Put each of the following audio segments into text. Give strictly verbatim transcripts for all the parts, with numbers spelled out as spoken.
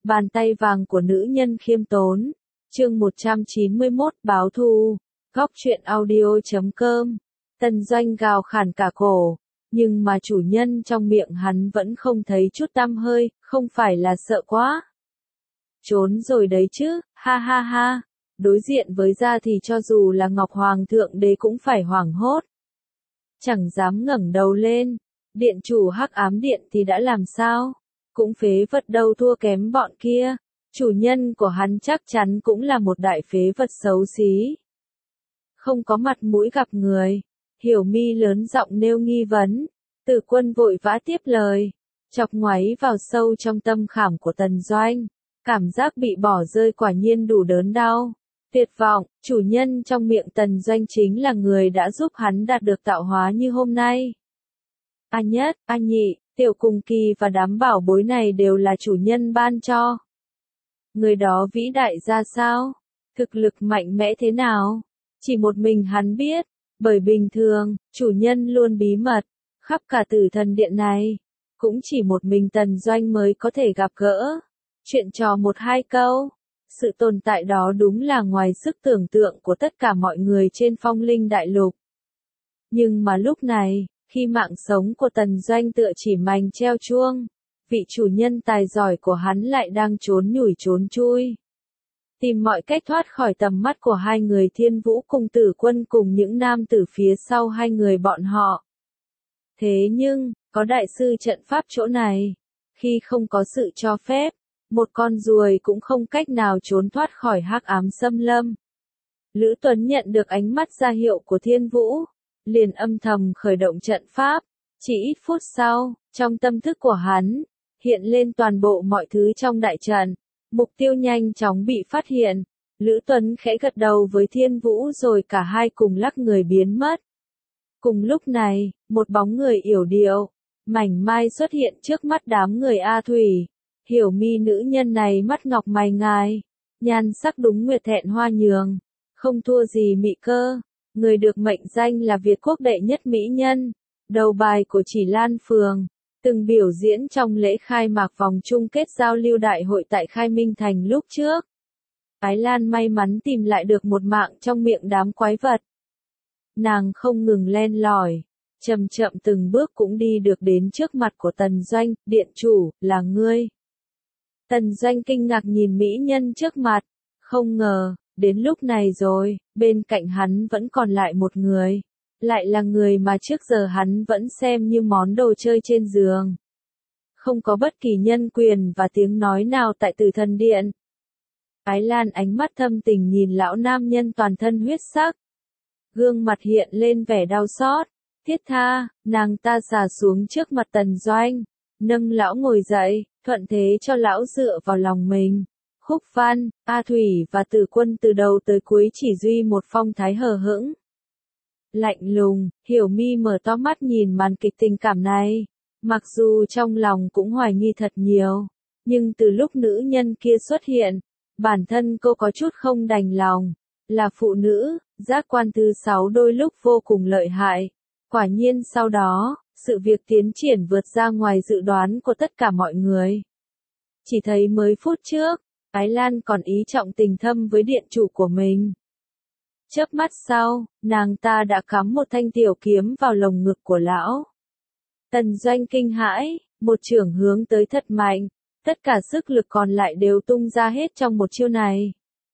Bàn tay vàng của nữ nhân khiêm tốn. Chương một trăm chín mươi mốt báo thù. Góc truyện audio chấm com. Tần Doanh gào khản cả cổ, nhưng mà chủ nhân trong miệng hắn vẫn không thấy chút tăm hơi, không phải là sợ quá. Trốn rồi đấy chứ, ha ha ha. Đối diện với gia thì cho dù là Ngọc Hoàng thượng đế cũng phải hoảng hốt. Chẳng dám ngẩng đầu lên. Điện chủ Hắc Ám Điện thì đã làm sao? Cũng phế vật đâu thua kém bọn kia. Chủ nhân của hắn chắc chắn cũng là một đại phế vật xấu xí. Không có mặt mũi gặp người. Hiểu Mi lớn giọng nêu nghi vấn. Tử Quân vội vã tiếp lời. Chọc ngoáy vào sâu trong tâm khảm của Tần Doanh. Cảm giác bị bỏ rơi quả nhiên đủ đớn đau. Tuyệt vọng, chủ nhân trong miệng Tần Doanh chính là người đã giúp hắn đạt được tạo hóa như hôm nay. A Nhất, A Nhị, Tiểu Cùng Kỳ và đám bảo bối này đều là chủ nhân ban cho. Người đó vĩ đại ra sao? Thực lực mạnh mẽ thế nào? Chỉ một mình hắn biết, bởi bình thường, chủ nhân luôn bí mật, khắp cả Tử Thần Điện này, cũng chỉ một mình Tần Doanh mới có thể gặp gỡ. Chuyện trò một hai câu, sự tồn tại đó đúng là ngoài sức tưởng tượng của tất cả mọi người trên Phong Linh Đại Lục. Nhưng mà lúc này, khi mạng sống của Tần Doanh tựa chỉ mành treo chuông, vị chủ nhân tài giỏi của hắn lại đang trốn nhủi trốn chui. Tìm mọi cách thoát khỏi tầm mắt của hai người Thiên Vũ cùng Tử Quân cùng những nam tử phía sau hai người bọn họ. Thế nhưng, có đại sư trận pháp chỗ này, khi không có sự cho phép, một con ruồi cũng không cách nào trốn thoát khỏi hắc ám xâm lâm. Lữ Tuấn nhận được ánh mắt ra hiệu của Thiên Vũ, liền âm thầm khởi động trận pháp. Chỉ ít phút sau, trong tâm thức của hắn, hiện lên toàn bộ mọi thứ trong đại trận. Mục tiêu nhanh chóng bị phát hiện. Lữ Tuấn khẽ gật đầu với Thiên Vũ rồi cả hai cùng lắc người biến mất. Cùng lúc này, một bóng người yểu điệu, mảnh mai xuất hiện trước mắt đám người A Thủy. Hiểu Mi nữ nhân này mắt ngọc mày ngài, nhan sắc đúng nguyệt thẹn hoa nhường, không thua gì Mị Cơ, người được mệnh danh là Việt quốc đệ nhất mỹ nhân, đầu bài của Chỉ Lan Phường, từng biểu diễn trong lễ khai mạc vòng chung kết giao lưu đại hội tại Khai Minh Thành lúc trước. Ái Lan may mắn tìm lại được một mạng trong miệng đám quái vật. Nàng không ngừng len lỏi, chậm chậm từng bước cũng đi được đến trước mặt của Tần Doanh, điện chủ, là ngươi. Tần Doanh kinh ngạc nhìn mỹ nhân trước mặt, không ngờ, đến lúc này rồi, bên cạnh hắn vẫn còn lại một người, lại là người mà trước giờ hắn vẫn xem như món đồ chơi trên giường. Không có bất kỳ nhân quyền và tiếng nói nào tại Tử Thần Điện. Ái Lan ánh mắt thâm tình nhìn lão nam nhân toàn thân huyết sắc. Gương mặt hiện lên vẻ đau xót, thiết tha, nàng ta xà xuống trước mặt Tần Doanh, nâng lão ngồi dậy, thuận thế cho lão dựa vào lòng mình. Khúc Văn, A Thủy và Tử Quân từ đầu tới cuối chỉ duy một phong thái hờ hững. Lạnh lùng, Hiểu Mi mở to mắt nhìn màn kịch tình cảm này. Mặc dù trong lòng cũng hoài nghi thật nhiều, nhưng từ lúc nữ nhân kia xuất hiện, bản thân cô có chút không đành lòng. Là phụ nữ, giác quan thứ sáu đôi lúc vô cùng lợi hại. Quả nhiên sau đó, sự việc tiến triển vượt ra ngoài dự đoán của tất cả mọi người. Chỉ thấy mới phút trước, Ái Lan còn ý trọng tình thâm với điện chủ của mình. Chớp mắt sau, nàng ta đã cắm một thanh tiểu kiếm vào lồng ngực của lão. Tần Doanh kinh hãi, một chưởng hướng tới thật mạnh, tất cả sức lực còn lại đều tung ra hết trong một chiêu này.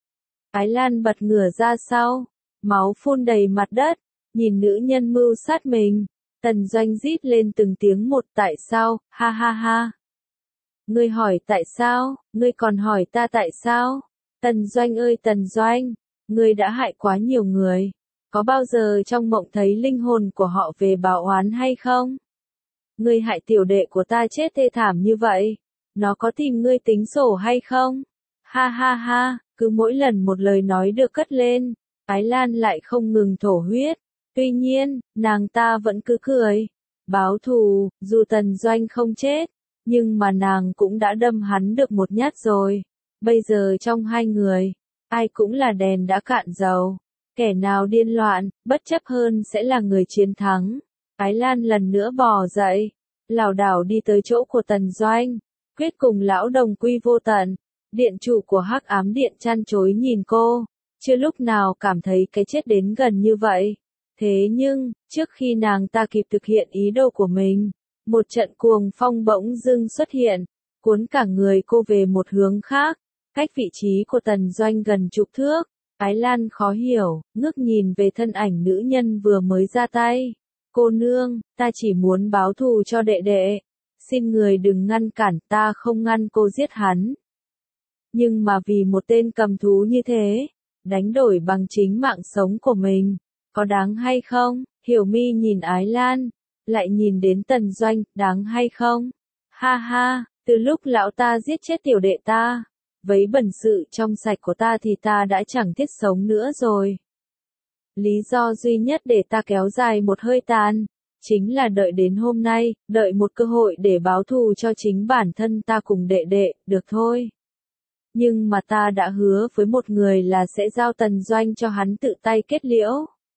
Ái Lan bật ngửa ra sau, máu phun đầy mặt đất, nhìn nữ nhân mưu sát mình. Tần Doanh rít lên từng tiếng một tại sao, ha ha ha. Ngươi hỏi tại sao, ngươi còn hỏi ta tại sao? Tần Doanh ơi Tần Doanh, ngươi đã hại quá nhiều người. Có bao giờ trong mộng thấy linh hồn của họ về báo oán hay không? Ngươi hại tiểu đệ của ta chết thê thảm như vậy, nó có tìm ngươi tính sổ hay không? Ha ha ha, cứ mỗi lần một lời nói được cất lên, Ái Lan lại không ngừng thổ huyết. Tuy nhiên, nàng ta vẫn cứ cười. Báo thù, dù Tần Doanh không chết, nhưng mà nàng cũng đã đâm hắn được một nhát rồi. Bây giờ trong hai người, ai cũng là đèn đã cạn dầu. Kẻ nào điên loạn, bất chấp hơn sẽ là người chiến thắng. Ái Lan lần nữa bò dậy, lảo đảo đi tới chỗ của Tần Doanh. quyết cùng lão đồng quy vô tận. Điện chủ của Hắc Ám Điện chăn chối nhìn cô, chưa lúc nào cảm thấy cái chết đến gần như vậy. Thế nhưng, trước khi nàng ta kịp thực hiện ý đồ của mình, một trận cuồng phong bỗng dưng xuất hiện, cuốn cả người cô về một hướng khác, cách vị trí của Tần Doanh gần chục thước. Ái Lan khó hiểu, ngước nhìn về thân ảnh nữ nhân vừa mới ra tay. Cô nương, ta chỉ muốn báo thù cho đệ đệ. Xin người đừng ngăn cản, ta không ngăn cô giết hắn. Nhưng mà vì một tên cầm thú như thế, đánh đổi bằng chính mạng sống của mình, có đáng hay không? Hiểu Mi nhìn Ái Lan, lại nhìn đến Tần Doanh, đáng hay không? Ha ha, từ lúc lão ta giết chết tiểu đệ ta, vấy bẩn sự trong sạch của ta thì ta đã chẳng thiết sống nữa rồi. Lý do duy nhất để ta kéo dài một hơi tàn, chính là đợi đến hôm nay, đợi một cơ hội để báo thù cho chính bản thân ta cùng đệ đệ, được thôi. Nhưng mà ta đã hứa với một người là sẽ giao Tần Doanh cho hắn tự tay kết liễu.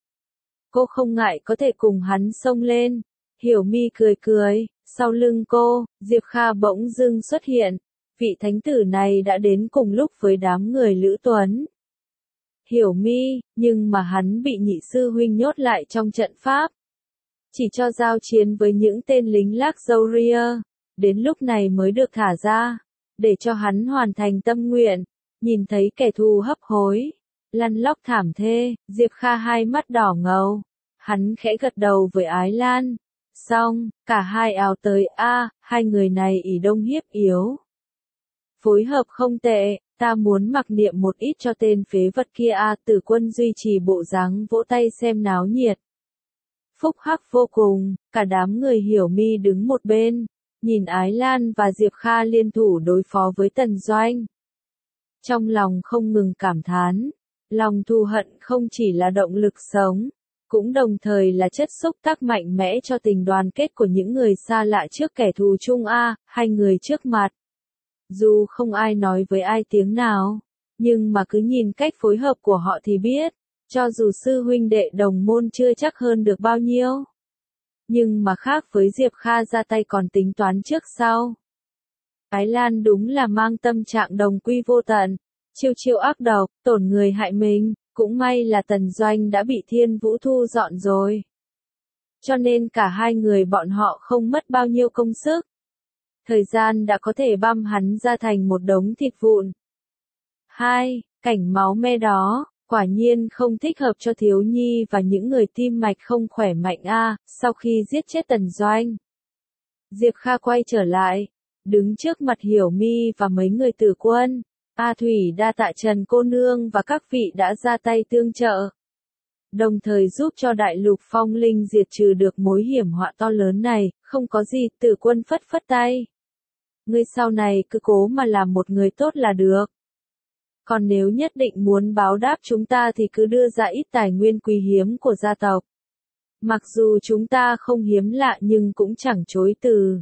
Cô không ngại có thể cùng hắn xông lên. Hiểu Mi cười cười, sau lưng cô, Diệp Kha bỗng dưng xuất hiện. Vị thánh tử này đã đến cùng lúc với đám người Lữ Tuấn. Hiểu Mi, nhưng mà hắn bị nhị sư huynh nhốt lại trong trận pháp. Chỉ cho giao chiến với những tên lính Lác Dâu Ria, đến lúc này mới được thả ra, để cho hắn hoàn thành tâm nguyện. Nhìn thấy kẻ thù hấp hối, lăn lóc thảm thê, Diệp Kha hai mắt đỏ ngầu. Hắn khẽ gật đầu với Ái Lan. Xong, cả hai ào tới, a, à, hai người này ỷ đông hiếp yếu. Phối hợp không tệ, ta muốn mặc niệm một ít cho tên phế vật kia a. À, Tử Quân duy trì bộ dáng vỗ tay xem náo nhiệt. Phúc hắc vô cùng, cả đám người Hiểu Mi đứng một bên, nhìn Ái Lan và Diệp Kha liên thủ đối phó với Tần Doanh. Trong lòng không ngừng cảm thán, lòng thù hận không chỉ là động lực sống, cũng đồng thời là chất xúc tác mạnh mẽ cho tình đoàn kết của những người xa lạ trước kẻ thù chung a, à, hai người trước mặt. Dù không ai nói với ai tiếng nào, nhưng mà cứ nhìn cách phối hợp của họ thì biết, cho dù sư huynh đệ đồng môn chưa chắc hơn được bao nhiêu. Nhưng mà khác với Diệp Kha ra tay còn tính toán trước sau. Ái Lan đúng là mang tâm trạng đồng quy vô tận, chiêu chiêu ác độc, tổn người hại mình, cũng may là Tần Doanh đã bị Thiên Vũ thu dọn rồi. Cho nên cả hai người bọn họ không mất bao nhiêu công sức. Thời gian đã có thể băm hắn ra thành một đống thịt vụn. Hai, cảnh máu me đó, quả nhiên không thích hợp cho thiếu nhi và những người tim mạch không khỏe mạnh a. À, sau khi giết chết Tần Doanh, Diệp Kha quay trở lại, đứng trước mặt Hiểu Mi và mấy người Tử Quân. A Thủy đa tạ Trần cô nương và các vị đã ra tay tương trợ, đồng thời giúp cho Đại Lục Phong Linh diệt trừ được mối hiểm họa to lớn này. Không có gì, Tử Quân phất phất tay. Ngươi sau này cứ cố mà làm một người tốt là được. Còn nếu nhất định muốn báo đáp chúng ta thì cứ đưa ra ít tài nguyên quý hiếm của gia tộc. Mặc dù chúng ta không hiếm lạ nhưng cũng chẳng chối từ.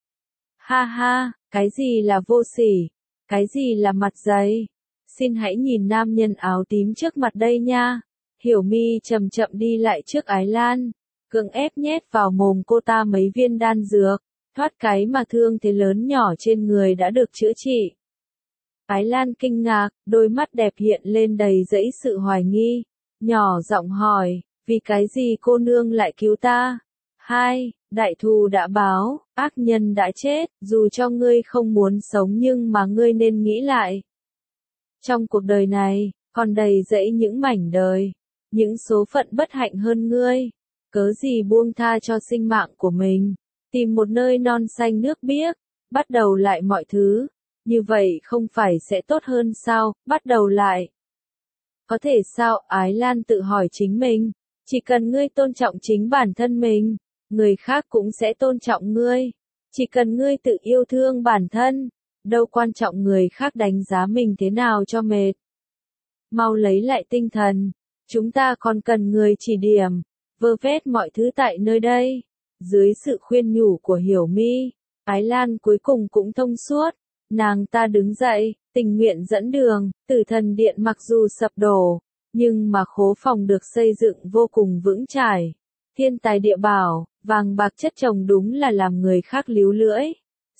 Ha ha, cái gì là vô sỉ? Cái gì là mặt dày? Xin hãy nhìn nam nhân áo tím trước mặt đây nha. Hiểu Mi chậm chậm đi lại trước Ái Lan, cưỡng ép nhét vào mồm cô ta mấy viên đan dược, thoát cái mà thương thế lớn nhỏ trên người đã được chữa trị. Ái Lan kinh ngạc, đôi mắt đẹp hiện lên đầy dẫy sự hoài nghi, nhỏ giọng hỏi, vì cái gì cô nương lại cứu ta? Hai, đại thù đã báo, ác nhân đã chết, dù cho ngươi không muốn sống nhưng mà ngươi nên nghĩ lại. Trong cuộc đời này, còn đầy dẫy những mảnh đời, những số phận bất hạnh hơn ngươi, cớ gì buông tha cho sinh mạng của mình, tìm một nơi non xanh nước biếc, bắt đầu lại mọi thứ, như vậy không phải sẽ tốt hơn sao, bắt đầu lại. Có thể sao? Ái Lan tự hỏi chính mình, chỉ cần ngươi tôn trọng chính bản thân mình, người khác cũng sẽ tôn trọng ngươi. Chỉ cần ngươi tự yêu thương bản thân, đâu quan trọng người khác đánh giá mình thế nào cho mệt. Mau lấy lại tinh thần, chúng ta còn cần người chỉ điểm, vơ vét mọi thứ tại nơi đây. Dưới sự khuyên nhủ của Hiểu Mi, Ái Lan cuối cùng cũng thông suốt, nàng ta đứng dậy, tình nguyện dẫn đường. Tử Thần Điện mặc dù sập đổ, nhưng mà khố phòng được xây dựng vô cùng vững chãi. Thiên tài địa bảo, vàng bạc chất chồng đúng là làm người khác líu lưỡi.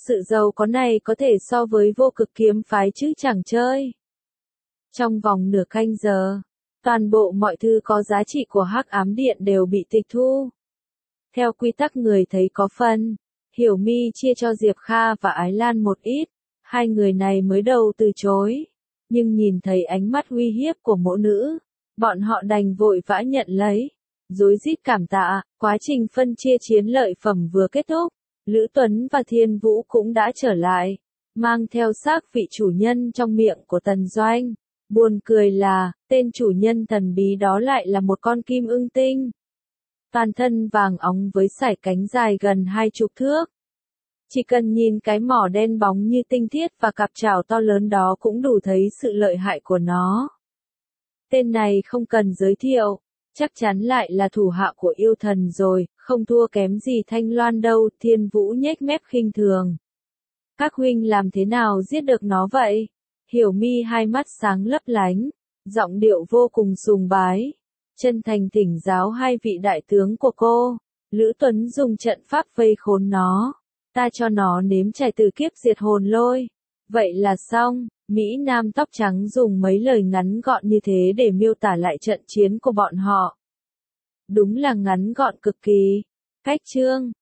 Sự giàu có này có thể so với vô cực kiếm phái chứ chẳng chơi. Trong vòng nửa canh giờ, toàn bộ mọi thư có giá trị của Hắc Ám Điện đều bị tịch thu. Theo quy tắc người thấy có phần, Hiểu Mi chia cho Diệp Kha và Ái Lan một ít, hai người này mới đầu từ chối, nhưng nhìn thấy ánh mắt uy hiếp của mỗ nữ, bọn họ đành vội vã nhận lấy, rối rít cảm tạ. Quá trình phân chia chiến lợi phẩm vừa kết thúc, Lữ Tuấn và Thiên Vũ cũng đã trở lại, mang theo xác vị chủ nhân trong miệng của Tần Doanh. Buồn cười là, tên chủ nhân thần bí đó lại là một con kim ưng tinh. Toàn thân vàng óng với sải cánh dài gần hai chục thước. Chỉ cần nhìn cái mỏ đen bóng như tinh thiết và cặp chảo to lớn đó cũng đủ thấy sự lợi hại của nó. Tên này không cần giới thiệu, chắc chắn lại là thủ hạ của yêu thần rồi, không thua kém gì Thanh Loan đâu. Thiên Vũ nhếch mép khinh thường. Các huynh làm thế nào giết được nó vậy? Hiểu Mi hai mắt sáng lấp lánh, giọng điệu vô cùng sùng bái, chân thành thỉnh giáo hai vị đại tướng của cô. Lữ Tuấn dùng trận pháp vây khốn nó, ta cho nó nếm trải từ kiếp diệt hồn lôi. Vậy là xong. Mỹ Nam tóc trắng dùng mấy lời ngắn gọn như thế để miêu tả lại trận chiến của bọn họ. Đúng là ngắn gọn cực kỳ. Cách chương